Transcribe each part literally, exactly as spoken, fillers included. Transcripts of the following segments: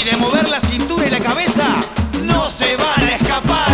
Y de mover la cintura y la cabeza, no se van a escapar.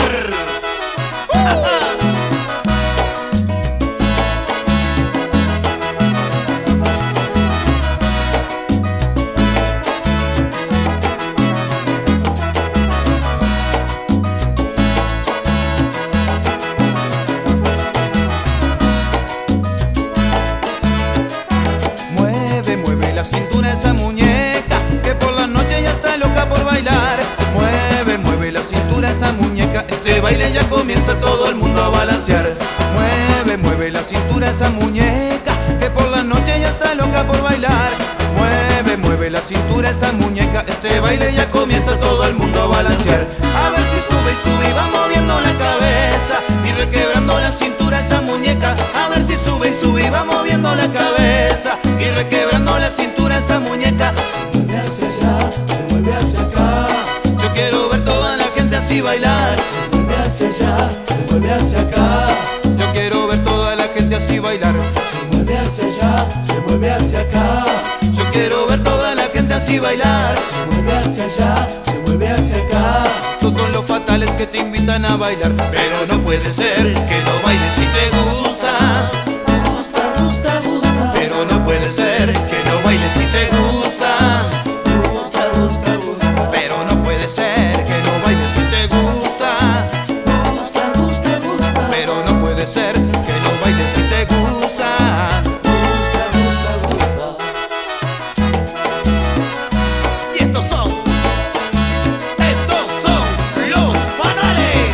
Mueve, mueve la cintura esa muñeca, que por la noche ya está loca por bailar. Mueve, mueve la cintura esa muñeca, este baile ya comienza, todo el mundo a balancear. Mueve, mueve la cintura esa muñeca, que por la noche ya está loca por bailar. Mueve, mueve la cintura esa muñeca, este baile ya comienza, todo el mundo a balancear. A ver si sube y sube y va moviendo la cabeza, y requebrando la cintura esa muñeca. A ver si sube y sube y va moviendo la cabeza, y requebrando la cintura esa muñeca. Se mueve hacia allá, se mueve hacia acá. Yo quiero ver toda la gente así bailar. Se mueve hacia allá, se mueve hacia acá. Yo quiero ver toda la gente así bailar. Se mueve hacia allá, se mueve hacia acá. Yo quiero ver toda la gente así bailar. Se mueve hacia allá, se mueve hacia acá. Estos son los fatales que te invitan a bailar, pero no puede ser que no bailes si te gusta. Gusta, gusta, gusta. Pero no puede ser que no bailes si te gusta. Gusta, gusta, gusta. Pero no puede ser que no bailes si te gusta. Gusta, gusta, gusta. Pero no puede ser que no bailes si te gusta. Gusta, gusta, gusta. Y estos son, estos son los fatales.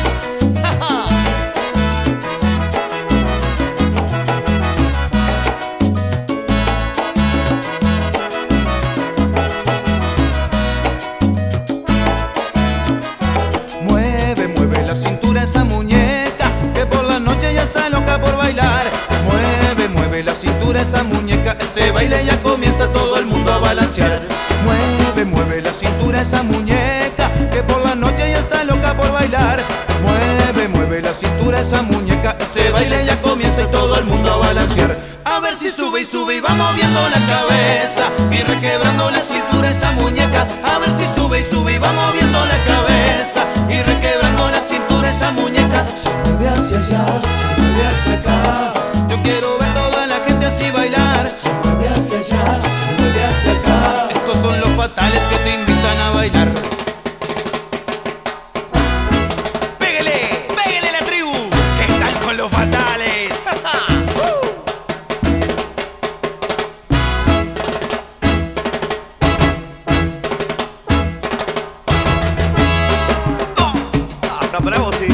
Mueve, mueve la cintura esa muñeca, que por la noche ya está loca por bailar. Mueve, mueve la cintura esa muñeca, este baile ya comienza, todo el mundo a balancear. Mueve, mueve la cintura esa muñeca, que por la noche ya está loca por bailar. Mueve, mueve la cintura esa muñeca, este baile ya comienza y todo el mundo a balancear. A ver si sube y sube y va moviendo la cabeza, y requebrando la cintura esa muñeca. A ver si sube y sube y va moviendo la cabeza, y requebrando la cintura esa muñeca. Se mueve hacia allá, se mueve hacia acá. Yo quiero ver toda la gente así bailar. Se mueve hacia allá, se mueve hacia acá. Estos son los fatales que te invitan a bailar. Pégale, pégale la tribu, que están con los fatales. Ah, está bravo, sí.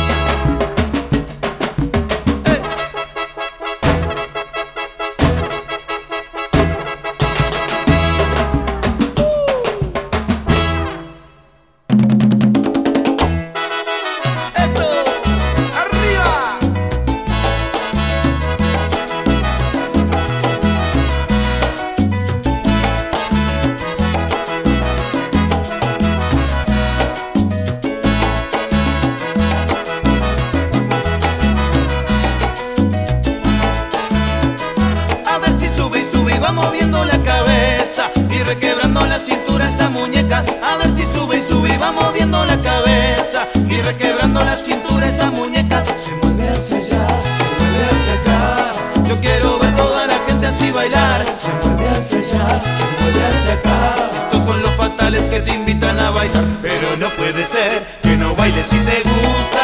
Eso, arriba. A ver si sube y sube y va moviendo la cabeza, y requebrando la cintura esa muñeca. A ver si sube y sube y va moviendo la cabeza, y requebrando la cintura esa muñeca. Se mueve hacia allá, se mueve hacia acá. Yo quiero ver toda la gente así bailar. Se mueve hacia allá, se mueve hacia acá. Estos son los fatales que te invitan a bailar, pero no puede ser que no bailes si te gusta.